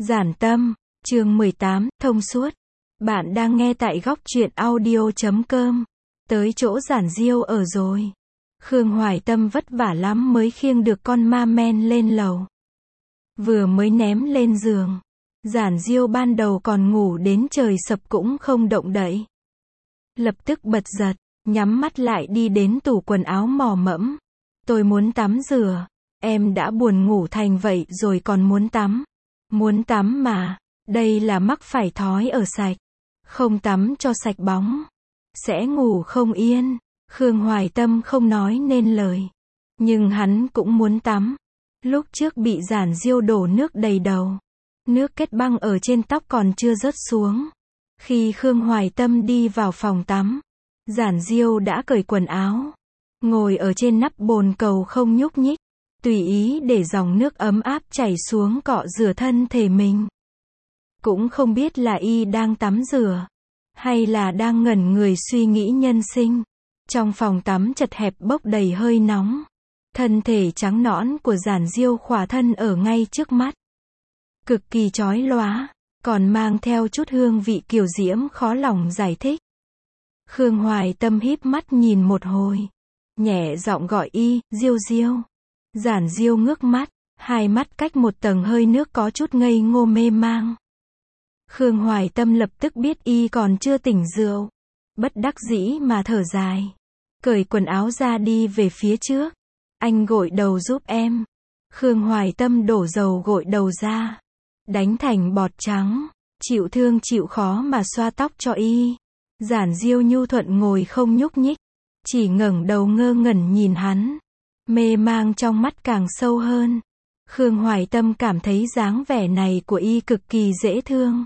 Giản tâm, chương 18, thông suốt. Bạn đang nghe tại góc truyện audio.com. Tới chỗ Giản Diêu ở rồi. Khương Hoài Tâm vất vả lắm mới khiêng được con ma men lên lầu. Vừa mới ném lên giường. Giản Diêu ban đầu còn ngủ đến trời sập cũng không động đậy. Lập tức bật giật, nhắm mắt lại đi đến tủ quần áo mò mẫm. Tôi muốn tắm rửa. Em đã buồn ngủ thành vậy rồi còn muốn tắm. Muốn tắm mà, đây là mắc phải thói ở sạch. Không tắm cho sạch bóng, sẽ ngủ không yên. Khương Hoài Tâm không nói nên lời. Nhưng hắn cũng muốn tắm. Lúc trước bị Giản Diêu đổ nước đầy đầu. Nước kết băng ở trên tóc còn chưa rớt xuống. Khi Khương Hoài Tâm đi vào phòng tắm, Giản Diêu đã cởi quần áo. Ngồi ở trên nắp bồn cầu không nhúc nhích. Tùy ý để dòng nước ấm áp chảy xuống cọ rửa thân thể mình. Cũng không biết là y đang tắm rửa, hay là đang ngẩn người suy nghĩ nhân sinh. Trong phòng tắm chật hẹp bốc đầy hơi nóng. Thân thể trắng nõn của Giản Diêu khỏa thân ở ngay trước mắt. Cực kỳ chói lóa, còn mang theo chút hương vị kiều diễm khó lòng giải thích. Khương Hoài Tâm híp mắt nhìn một hồi. Nhẹ giọng gọi y, Diêu Diêu. Giản Diêu ngước mắt, hai mắt cách một tầng hơi nước có chút ngây ngô mê mang. Khương Hoài Tâm lập tức biết y còn chưa tỉnh rượu. Bất đắc dĩ mà thở dài. Cởi quần áo ra đi về phía trước. Anh gội đầu giúp em. Khương Hoài Tâm đổ dầu gội đầu ra. Đánh thành bọt trắng. Chịu thương chịu khó mà xoa tóc cho y. Giản Diêu nhu thuận ngồi không nhúc nhích. Chỉ ngẩng đầu ngơ ngẩn nhìn hắn. Mê mang trong mắt càng sâu hơn. Khương Hoài Tâm cảm thấy dáng vẻ này của y cực kỳ dễ thương.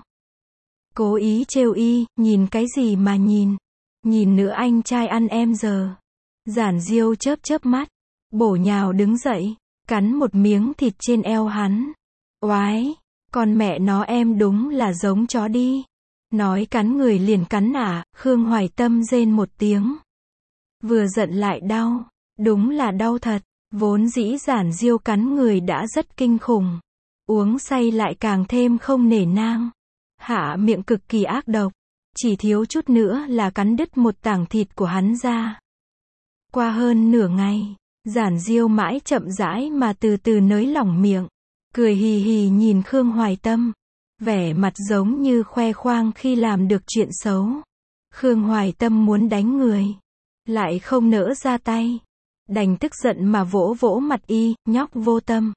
Cố ý trêu y, nhìn cái gì mà nhìn. Nhìn nữa anh trai ăn em giờ. Giản Diêu chớp chớp mắt. Bổ nhào đứng dậy. Cắn một miếng thịt trên eo hắn. Oái, con mẹ nó em đúng là giống chó đi. Nói cắn người liền cắn à, Khương Hoài Tâm rên một tiếng. Vừa giận lại đau. Đúng là đau thật, vốn dĩ Giản Diêu cắn người đã rất kinh khủng. Uống say lại càng thêm không nể nang. Hạ miệng cực kỳ ác độc. Chỉ thiếu chút nữa là cắn đứt một tảng thịt của hắn ra. Qua hơn nửa ngày, Giản Diêu mãi chậm rãi mà từ từ nới lỏng miệng. Cười hì hì nhìn Khương Hoài Tâm. Vẻ mặt giống như khoe khoang khi làm được chuyện xấu. Khương Hoài Tâm muốn đánh người. Lại không nỡ ra tay. Đành tức giận mà vỗ vỗ mặt y, nhóc vô tâm.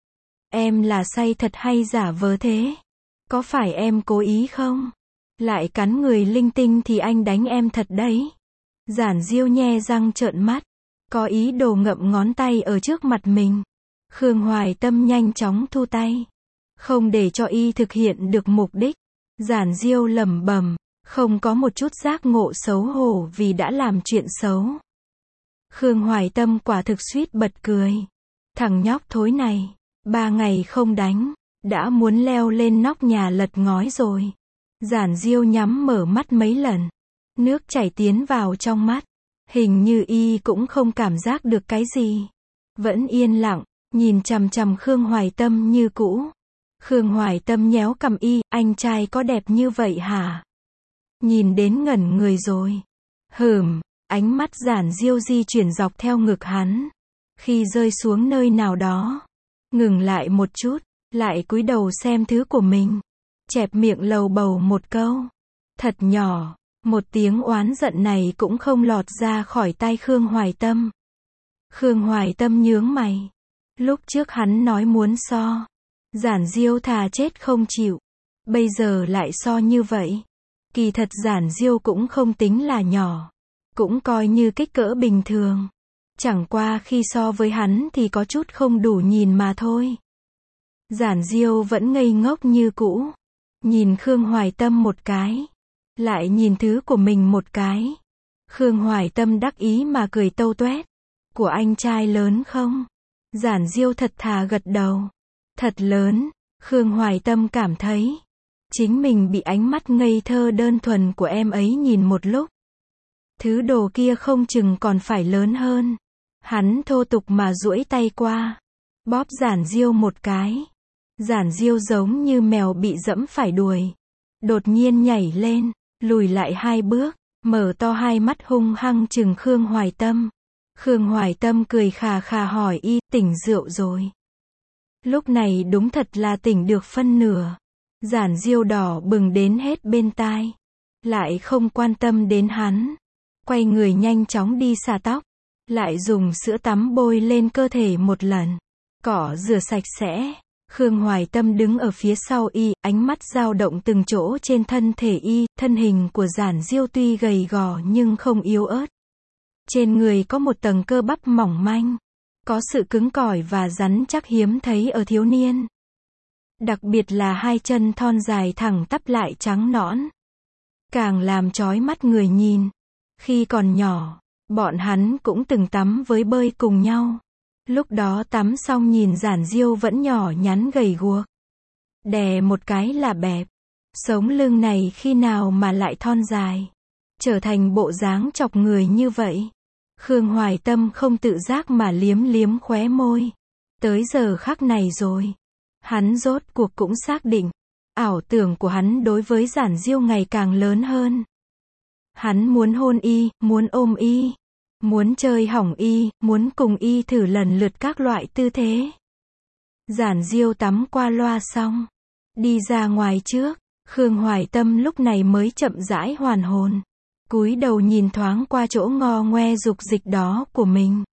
Em là say thật hay giả vờ thế? Có phải em cố ý không? Lại cắn người linh tinh thì anh đánh em thật đấy. Giản Diêu nhe răng trợn mắt. Có ý đồ ngậm ngón tay ở trước mặt mình. Khương Hoài Tâm nhanh chóng thu tay. Không để cho y thực hiện được mục đích. Giản Diêu lẩm bẩm, không có một chút giác ngộ xấu hổ vì đã làm chuyện xấu. Khương Hoài Tâm quả thực suýt bật cười. Thằng nhóc thối này, 3 ngày không đánh, đã muốn leo lên nóc nhà lật ngói rồi. Giản Diêu nhắm mở mắt mấy lần. Nước chảy tiến vào trong mắt. Hình như y cũng không cảm giác được cái gì. Vẫn yên lặng, nhìn chằm chằm Khương Hoài Tâm như cũ. Khương Hoài Tâm nhéo cằm y, anh trai có đẹp như vậy hả? Nhìn đến ngẩn người rồi. Ánh mắt Giản Diêu di chuyển dọc theo ngực hắn. Khi rơi xuống nơi nào đó, ngừng lại một chút, lại cúi đầu xem thứ của mình. Chẹp miệng lầu bầu một câu. Thật nhỏ, một tiếng oán giận này cũng không lọt ra khỏi tai Khương Hoài Tâm. Khương Hoài Tâm nhướng mày. Lúc trước hắn nói muốn so. Giản Diêu thà chết không chịu. Bây giờ lại so như vậy. Kỳ thật Giản Diêu cũng không tính là nhỏ. Cũng coi như kích cỡ bình thường. Chẳng qua khi so với hắn thì có chút không đủ nhìn mà thôi. Giản Diêu vẫn ngây ngốc như cũ. Nhìn Khương Hoài Tâm một cái. Lại nhìn thứ của mình một cái. Khương Hoài Tâm đắc ý mà cười tâu toét. Của anh trai lớn không? Giản Diêu thật thà gật đầu. Thật lớn. Khương Hoài Tâm cảm thấy. Chính mình bị ánh mắt ngây thơ đơn thuần của em ấy nhìn một lúc. Thứ đồ kia không chừng còn phải lớn hơn. Hắn thô tục mà duỗi tay qua. Bóp Giản Diêu một cái. Giản Diêu giống như mèo bị dẫm phải đuôi. Đột nhiên nhảy lên, lùi lại 2 bước, mở to hai mắt hung hăng trừng Khương Hoài Tâm. Khương Hoài Tâm cười khà khà hỏi y, tỉnh rượu rồi. Lúc này đúng thật là tỉnh được phân nửa. Giản Diêu đỏ bừng đến hết bên tai. Lại không quan tâm đến hắn. Quay người nhanh chóng đi xả tóc. Lại dùng sữa tắm bôi lên cơ thể một lần. Cỏ rửa sạch sẽ. Khương Hoài Tâm đứng ở phía sau y, ánh mắt dao động từng chỗ trên thân thể y, thân hình của Giản Diêu tuy gầy gò nhưng không yếu ớt. Trên người có một tầng cơ bắp mỏng manh, có sự cứng cỏi và rắn chắc hiếm thấy ở thiếu niên. Đặc biệt là hai chân thon dài thẳng tắp lại trắng nõn. Càng làm chói mắt người nhìn. Khi còn nhỏ, bọn hắn cũng từng tắm với bơi cùng nhau. Lúc đó tắm xong nhìn Giản Diêu vẫn nhỏ nhắn gầy guộc. Đè một cái là bẹp. Sống lưng này khi nào mà lại thon dài. Trở thành bộ dáng chọc người như vậy. Khương Hoài Tâm không tự giác mà liếm liếm khóe môi. Tới giờ khắc này rồi. Hắn rốt cuộc cũng xác định. Ảo tưởng của hắn đối với Giản Diêu ngày càng lớn hơn. Hắn muốn hôn y, muốn ôm y. Muốn chơi hỏng y, muốn cùng y thử lần lượt các loại tư thế. Giản Diêu tắm qua loa xong. Đi ra ngoài trước. Khương Hoài Tâm lúc này mới chậm rãi hoàn hồn. Cúi đầu nhìn thoáng qua chỗ ngo ngoe dục dịch đó của mình.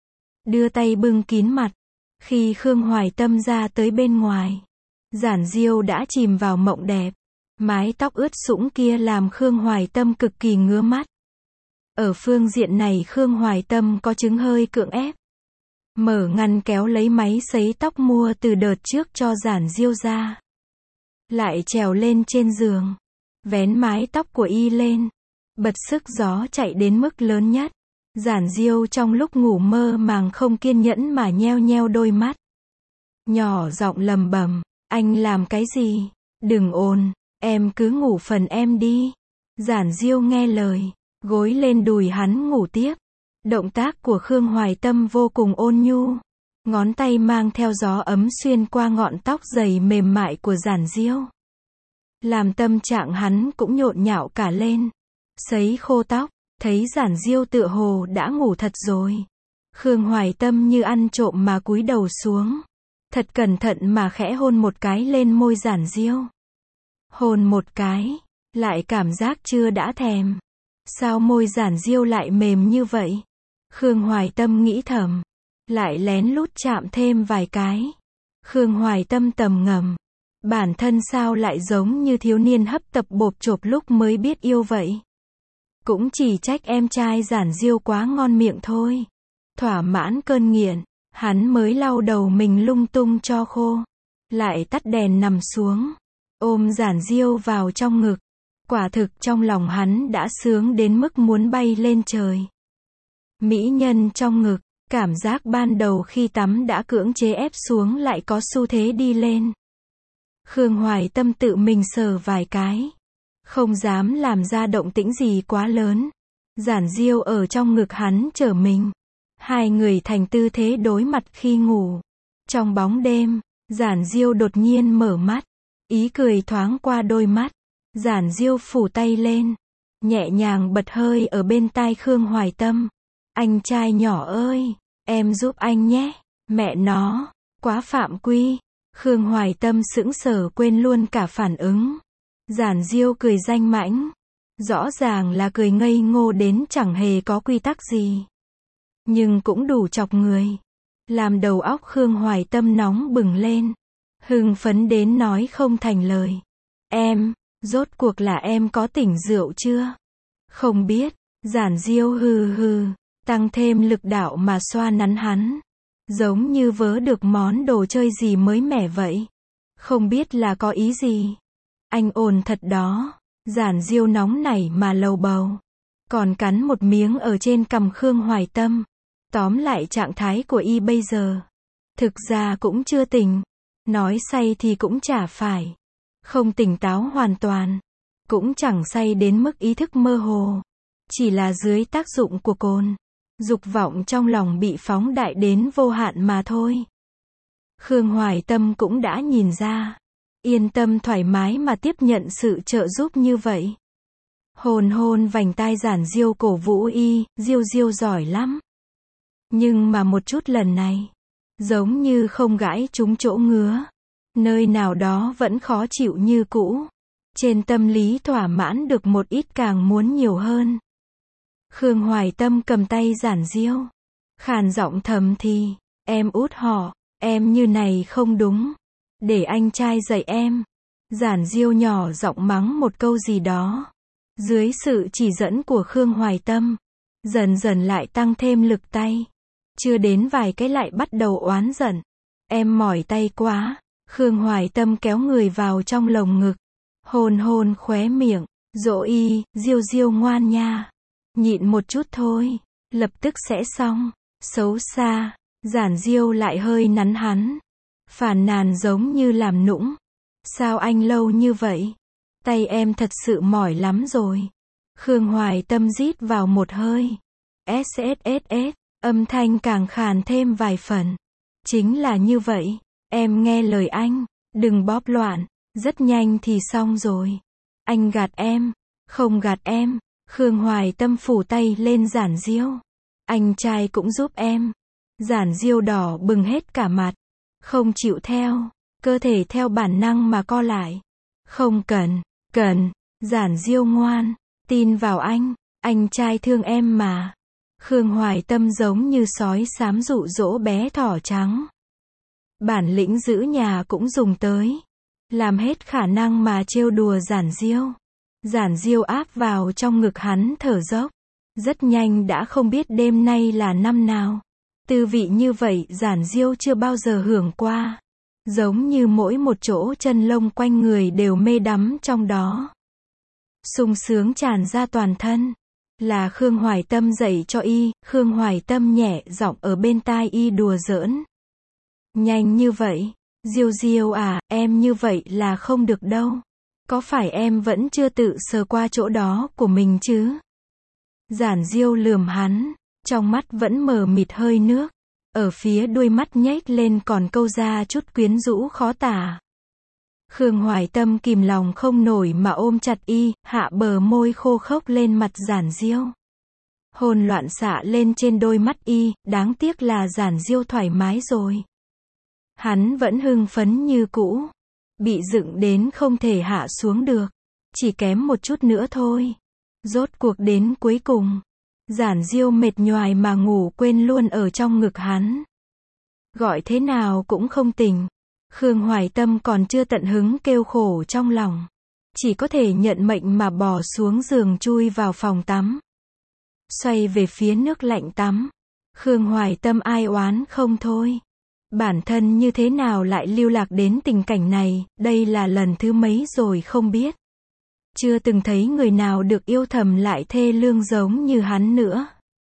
Đưa tay bưng kín mặt. Khi Khương Hoài Tâm ra tới bên ngoài. Giản Diêu đã chìm vào mộng đẹp. Mái tóc ướt sũng kia làm Khương Hoài Tâm cực kỳ ngứa mắt. Ở phương diện này Khương Hoài Tâm có chứng hơi cưỡng ép. Mở ngăn kéo lấy máy sấy tóc mua từ đợt trước cho Giản Diêu ra. Lại trèo lên trên giường. Vén mái tóc của y lên. Bật sức gió chạy đến mức lớn nhất. Giản Diêu trong lúc ngủ mơ màng không kiên nhẫn mà nheo nheo đôi mắt. Nhỏ giọng lầm bầm, anh làm cái gì? Đừng ồn, em cứ ngủ phần em đi. Giản Diêu nghe lời, gối lên đùi hắn ngủ tiếp. Động tác của Khương Hoài Tâm vô cùng ôn nhu. Ngón tay mang theo gió ấm xuyên qua ngọn tóc dày mềm mại của Giản Diêu. Làm tâm trạng hắn cũng nhộn nhạo cả lên. Sấy khô tóc, thấy Giản Diêu tựa hồ đã ngủ thật rồi. Khương Hoài Tâm như ăn trộm mà cúi đầu xuống. Thật cẩn thận mà khẽ hôn một cái lên môi Giản Diêu. Hôn một cái, lại cảm giác chưa đã thèm. Sao môi Giản Diêu lại mềm như vậy? Khương Hoài Tâm nghĩ thầm. Lại lén lút chạm thêm vài cái. Khương Hoài Tâm tầm ngầm. Bản thân sao lại giống như thiếu niên hấp tập bộp chộp lúc mới biết yêu vậy? Cũng chỉ trách em trai Giản Diêu quá ngon miệng thôi. Thỏa mãn cơn nghiện, hắn mới lau đầu mình lung tung cho khô. Lại tắt đèn nằm xuống. Ôm Giản Diêu vào trong ngực. Quả thực trong lòng hắn đã sướng đến mức muốn bay lên trời. Mỹ nhân trong ngực, cảm giác ban đầu khi tắm đã cưỡng chế ép xuống lại có xu thế đi lên. Khương Hoài Tâm tự mình sờ vài cái. Không dám làm ra động tĩnh gì quá lớn. Giản Diêu ở trong ngực hắn chở mình. Hai người thành tư thế đối mặt khi ngủ. Trong bóng đêm, Giản Diêu đột nhiên mở mắt. Ý cười thoáng qua đôi mắt. Giản Diêu phủ tay lên. Nhẹ nhàng bật hơi ở bên tai Khương Hoài Tâm. Anh trai nhỏ ơi, em giúp anh nhé. Mẹ nó, quá phạm quy. Khương Hoài Tâm sững sờ quên luôn cả phản ứng. Giản Diêu cười danh mãnh. Rõ ràng là cười ngây ngô đến chẳng hề có quy tắc gì. Nhưng cũng đủ chọc người. Làm đầu óc Khương Hoài Tâm nóng bừng lên. Hưng phấn đến nói không thành lời. Em, rốt cuộc là em có tỉnh rượu chưa? Không biết. Giản Diêu hừ hừ. Tăng thêm lực đạo mà xoa nắn hắn. Giống như vớ được món đồ chơi gì mới mẻ vậy. Không biết là có ý gì. Anh ồn thật đó. Giản Diêu nóng nảy mà lầu bầu. Còn cắn một miếng ở trên cằm Khương Hoài Tâm. Tóm lại trạng thái của y bây giờ. Thực ra cũng chưa tỉnh. Nói say thì cũng chả phải. Không tỉnh táo hoàn toàn. Cũng chẳng say đến mức ý thức mơ hồ. Chỉ là dưới tác dụng của cồn. Dục vọng trong lòng bị phóng đại đến vô hạn mà thôi. Khương Hoài Tâm cũng đã nhìn ra. Yên tâm thoải mái mà tiếp nhận sự trợ giúp như vậy. Hôn hôn vành tai Giản Diêu cổ vũ y, Diêu Diêu giỏi lắm. Nhưng mà một chút lần này, giống như không gãi trúng chỗ ngứa. Nơi nào đó vẫn khó chịu như cũ. Trên tâm lý thỏa mãn được một ít càng muốn nhiều hơn. Khương Hoài Tâm cầm tay Giản Diêu. Khàn giọng thầm thì, em út họ, em như này không đúng. Để anh trai dạy em. Giản Diêu nhỏ giọng mắng một câu gì đó. Dưới sự chỉ dẫn của Khương Hoài Tâm, dần dần lại tăng thêm lực tay. Chưa đến vài cái lại bắt đầu oán giận. Em mỏi tay quá. Khương Hoài Tâm kéo người vào trong lồng ngực. Hôn hôn khóe miệng. Dỗ y, Diêu Diêu ngoan nha. Nhịn một chút thôi. Lập tức sẽ xong. Xấu xa. Giản Diêu lại hơi nắn hắn. Phàn nàn giống như làm nũng. Sao anh lâu như vậy? Tay em thật sự mỏi lắm rồi. Khương Hoài Tâm rít vào một hơi. SSSS. Âm thanh càng khàn thêm vài phần. Chính là như vậy. Em nghe lời anh. Đừng bóp loạn. Rất nhanh thì xong rồi. Anh gạt em. Không gạt em. Khương Hoài Tâm phủ tay lên Giản Diêu. Anh trai cũng giúp em. Giản Diêu đỏ bừng hết cả mặt. Không chịu theo. Cơ thể theo bản năng mà co lại. Không cần. Cần. Giản Diêu ngoan. Tin vào anh trai thương em mà. Khương Hoài Tâm giống như sói xám dụ dỗ bé thỏ trắng. Bản lĩnh giữ nhà cũng dùng tới. Làm hết khả năng mà trêu đùa Giản Diêu. Giản Diêu áp vào trong ngực hắn thở dốc. Rất nhanh đã không biết đêm nay là năm nào. Tư vị như vậy Giản Diêu chưa bao giờ hưởng qua. Giống như mỗi một chỗ chân lông quanh người đều mê đắm trong đó. Sung sướng tràn ra toàn thân. Là Khương Hoài Tâm dạy cho y. Khương Hoài Tâm nhẹ giọng ở bên tai y đùa giỡn. Nhanh như vậy. Diêu Diêu à, em như vậy là không được đâu. Có phải em vẫn chưa tự sờ qua chỗ đó của mình chứ? Giản Diêu lườm hắn. Trong mắt vẫn mờ mịt hơi nước. Ở phía đuôi mắt nhếch lên còn câu ra chút quyến rũ khó tả. Khương Hoài Tâm kìm lòng không nổi mà ôm chặt y, hạ bờ môi khô khốc lên mặt Giản Diêu. Hồn loạn xạ lên trên đôi mắt y, đáng tiếc là Giản Diêu thoải mái rồi. Hắn vẫn hưng phấn như cũ. Bị dựng đến không thể hạ xuống được. Chỉ kém một chút nữa thôi. Rốt cuộc đến cuối cùng. Giản Diêu mệt nhoài mà ngủ quên luôn ở trong ngực hắn. Gọi thế nào cũng không tỉnh. Khương Hoài Tâm còn chưa tận hứng kêu khổ trong lòng. Chỉ có thể nhận mệnh mà bò xuống giường chui vào phòng tắm. Xoay về phía nước lạnh tắm. Khương Hoài Tâm ai oán không thôi. Bản thân như thế nào lại lưu lạc đến tình cảnh này, đây là lần thứ mấy rồi không biết. Chưa từng thấy người nào được yêu thầm lại thê lương giống như hắn nữa.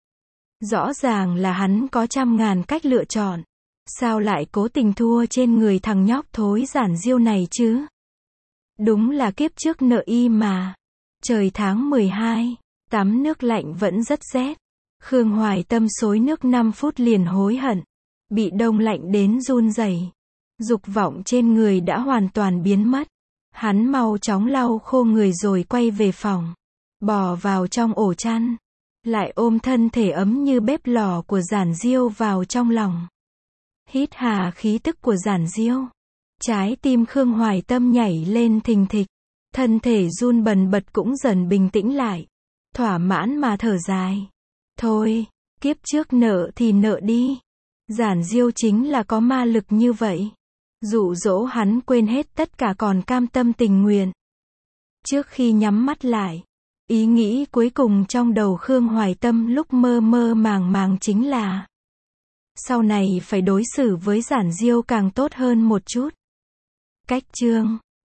Rõ ràng là hắn có trăm ngàn cách lựa chọn. Sao lại cố tình thua trên người thằng nhóc thối Giản Diêu này chứ? Đúng là kiếp trước nợ y mà. Trời tháng 12, tắm nước lạnh vẫn rất rét. Khương Hoài Tâm xối nước 5 phút liền hối hận. Bị đông lạnh đến run rẩy. Dục vọng trên người đã hoàn toàn biến mất. Hắn mau chóng lau khô người rồi quay về phòng. Bò vào trong ổ chăn. Lại ôm thân thể ấm như bếp lò của Giản Diêu vào trong lòng. Hít hà khí tức của Giản Diêu. Trái tim Khương Hoài Tâm nhảy lên thình thịch. Thân thể run bần bật cũng dần bình tĩnh lại. Thỏa mãn mà thở dài. Thôi, kiếp trước nợ thì nợ đi. Giản Diêu chính là có ma lực như vậy. Dụ dỗ hắn quên hết tất cả còn cam tâm tình nguyện. Trước khi nhắm mắt lại, ý nghĩ cuối cùng trong đầu Khương Hoài Tâm lúc mơ mơ màng màng chính là sau này phải đối xử với Giản Diêu càng tốt hơn một chút. Cách chương